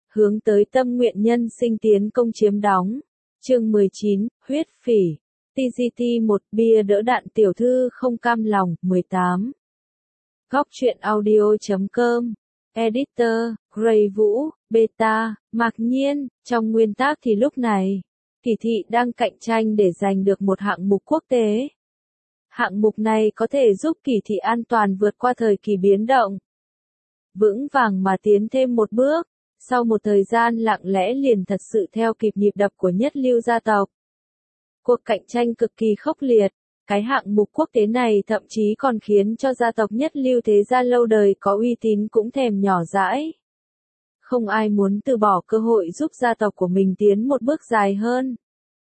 hướng tới tâm nguyện nhân sinh tiến công chiếm đóng. Chương 19, huyết phỉ. TGT 1 bia đỡ đạn tiểu thư không cam lòng. 18. Góc truyện audio.com. Editor, Gray Vũ, Beta, Mạc Nhiên. Trong nguyên tác thì lúc này, Kỳ thị đang cạnh tranh để giành được một hạng mục quốc tế. Hạng mục này có thể giúp Kỳ thị an toàn vượt qua thời kỳ biến động, vững vàng mà tiến thêm một bước. Sau một thời gian lặng lẽ liền thật sự theo kịp nhịp đập của nhất lưu gia tộc. Cuộc cạnh tranh cực kỳ khốc liệt, cái hạng mục quốc tế này thậm chí còn khiến cho gia tộc nhất lưu thế gia lâu đời có uy tín cũng thèm nhỏ dãi. Không ai muốn từ bỏ cơ hội giúp gia tộc của mình tiến một bước dài hơn.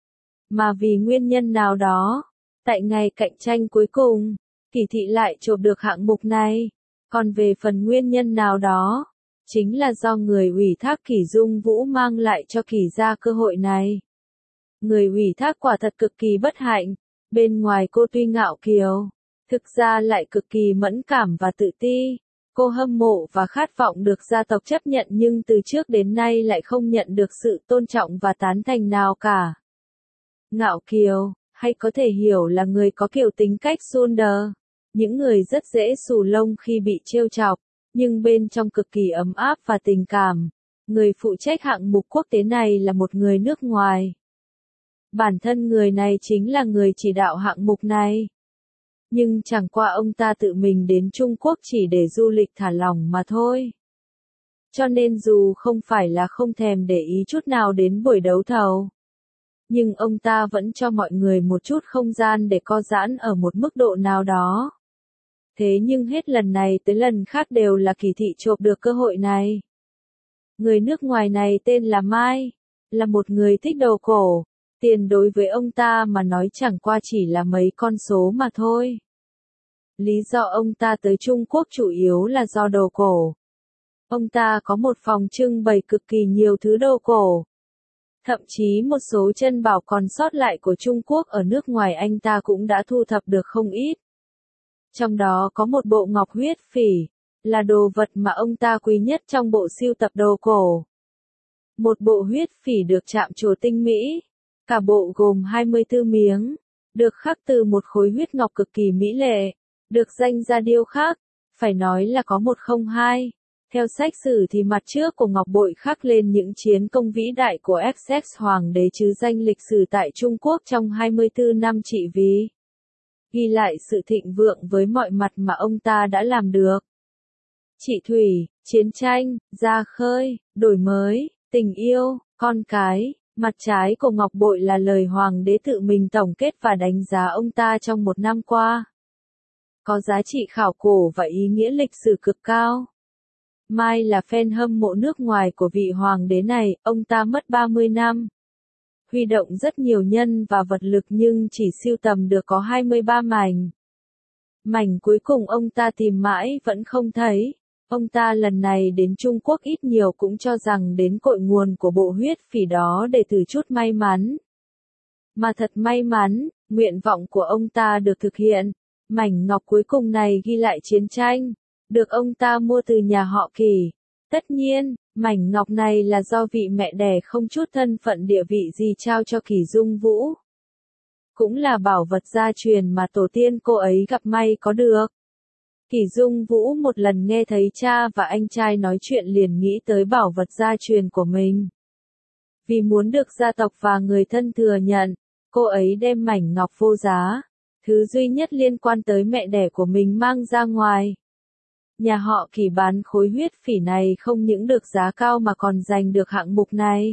Mà vì nguyên nhân nào đó, tại ngày cạnh tranh cuối cùng, Kỳ thị lại chộp được hạng mục này. Còn về phần nguyên nhân nào đó, chính là do người ủy thác Kỷ Dung Vũ mang lại cho Kỷ gia cơ hội này. Người ủy thác quả thật cực kỳ bất hạnh, bên ngoài cô tuy ngạo kiều, thực ra lại cực kỳ mẫn cảm và tự ti. Cô hâm mộ và khát vọng được gia tộc chấp nhận nhưng từ trước đến nay lại không nhận được sự tôn trọng và tán thành nào cả. Ngạo kiều, hay có thể hiểu là người có kiểu tính cách Sunder, những người rất dễ xù lông khi bị trêu chọc, nhưng bên trong cực kỳ ấm áp và tình cảm. Người phụ trách hạng mục quốc tế này là một người nước ngoài. Bản thân người này chính là người chỉ đạo hạng mục này. Nhưng chẳng qua ông ta tự mình đến Trung Quốc chỉ để du lịch thả lỏng mà thôi. Cho nên dù không phải là không thèm để ý chút nào đến buổi đấu thầu, nhưng ông ta vẫn cho mọi người một chút không gian để co giãn ở một mức độ nào đó. Thế nhưng hết lần này tới lần khác đều là Kỳ thị chộp được cơ hội này. Người nước ngoài này tên là Mai, là một người thích đồ cổ. Tiền đối với ông ta mà nói chẳng qua chỉ là mấy con số mà thôi. Lý do ông ta tới Trung Quốc chủ yếu là do đồ cổ. Ông ta có một phòng trưng bày cực kỳ nhiều thứ đồ cổ. Thậm chí một số chân bảo còn sót lại của Trung Quốc ở nước ngoài anh ta cũng đã thu thập được không ít. Trong đó có một bộ ngọc huyết phỉ, là đồ vật mà ông ta quý nhất trong bộ sưu tập đồ cổ. Một bộ huyết phỉ được chạm trổ tinh mỹ. Cả bộ gồm 24 miếng, được khắc từ một khối huyết ngọc cực kỳ mỹ lệ, được danh ra điêu khắc, phải nói là có 102. Theo sách sử thì mặt trước của ngọc bội khắc lên những chiến công vĩ đại của Essex Hoàng đế chứ danh lịch sử tại Trung Quốc trong 24 năm trị vì. Ghi lại sự thịnh vượng với mọi mặt mà ông ta đã làm được. Trị thủy, chiến tranh, ra khơi, đổi mới, tình yêu, con cái. Mặt trái của ngọc bội là lời hoàng đế tự mình tổng kết và đánh giá ông ta trong một năm qua. Có giá trị khảo cổ và ý nghĩa lịch sử cực cao. Mai là fan hâm mộ nước ngoài của vị hoàng đế này, ông ta mất 30 năm. Huy động rất nhiều nhân và vật lực nhưng chỉ sưu tầm được có 23 mảnh. Mảnh cuối cùng ông ta tìm mãi vẫn không thấy. Ông ta lần này đến Trung Quốc ít nhiều cũng cho rằng đến cội nguồn của bộ huyết phỉ đó để từ chút may mắn. Mà thật may mắn, nguyện vọng của ông ta được thực hiện. Mảnh ngọc cuối cùng này ghi lại chiến tranh, được ông ta mua từ nhà họ Kỳ. Tất nhiên, mảnh ngọc này là do vị mẹ đẻ không chút thân phận địa vị gì trao cho Kỷ Dung Vũ. Cũng là bảo vật gia truyền mà tổ tiên cô ấy gặp may có được. Kỷ Dung Vũ một lần nghe thấy cha và anh trai nói chuyện liền nghĩ tới bảo vật gia truyền của mình. Vì muốn được gia tộc và người thân thừa nhận, cô ấy đem mảnh ngọc vô giá, thứ duy nhất liên quan tới mẹ đẻ của mình mang ra ngoài. Nhà họ Kỷ bán khối huyết phỉ này không những được giá cao mà còn giành được hạng mục này.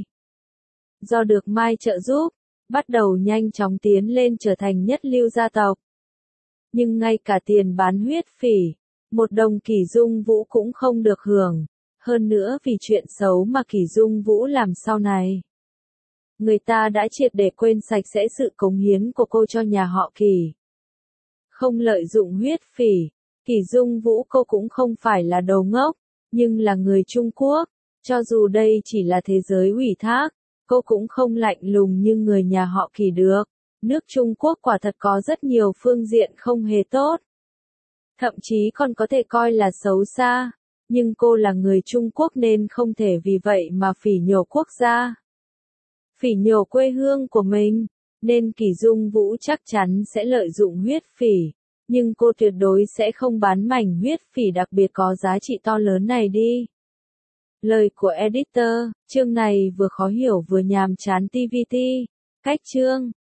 Do được Mai trợ giúp, bắt đầu nhanh chóng tiến lên trở thành nhất lưu gia tộc. Nhưng ngay cả tiền bán huyết phỉ, một đồng Kỷ Dung Vũ cũng không được hưởng. Hơn nữa vì chuyện xấu mà Kỷ Dung Vũ làm sau này, người ta đã triệt để quên sạch sẽ sự cống hiến của cô cho nhà họ Kỷ. Không lợi dụng huyết phỉ, Kỷ Dung Vũ cô cũng không phải là đồ ngốc, nhưng là người Trung Quốc. Cho dù đây chỉ là thế giới ủy thác, cô cũng không lạnh lùng như người nhà họ Kỷ được. Nước Trung Quốc quả thật có rất nhiều phương diện không hề tốt. Thậm chí còn có thể coi là xấu xa. nhưng cô là người Trung Quốc nên không thể vì vậy mà phỉ nhổ quốc gia, phỉ nhổ quê hương của mình, nên Kỷ Dung Vũ chắc chắn sẽ lợi dụng huyết phỉ, nhưng cô tuyệt đối sẽ không bán mảnh huyết phỉ đặc biệt có giá trị to lớn này đi. Lời của editor, chương này vừa khó hiểu vừa nhàm chán TVT. Cách chương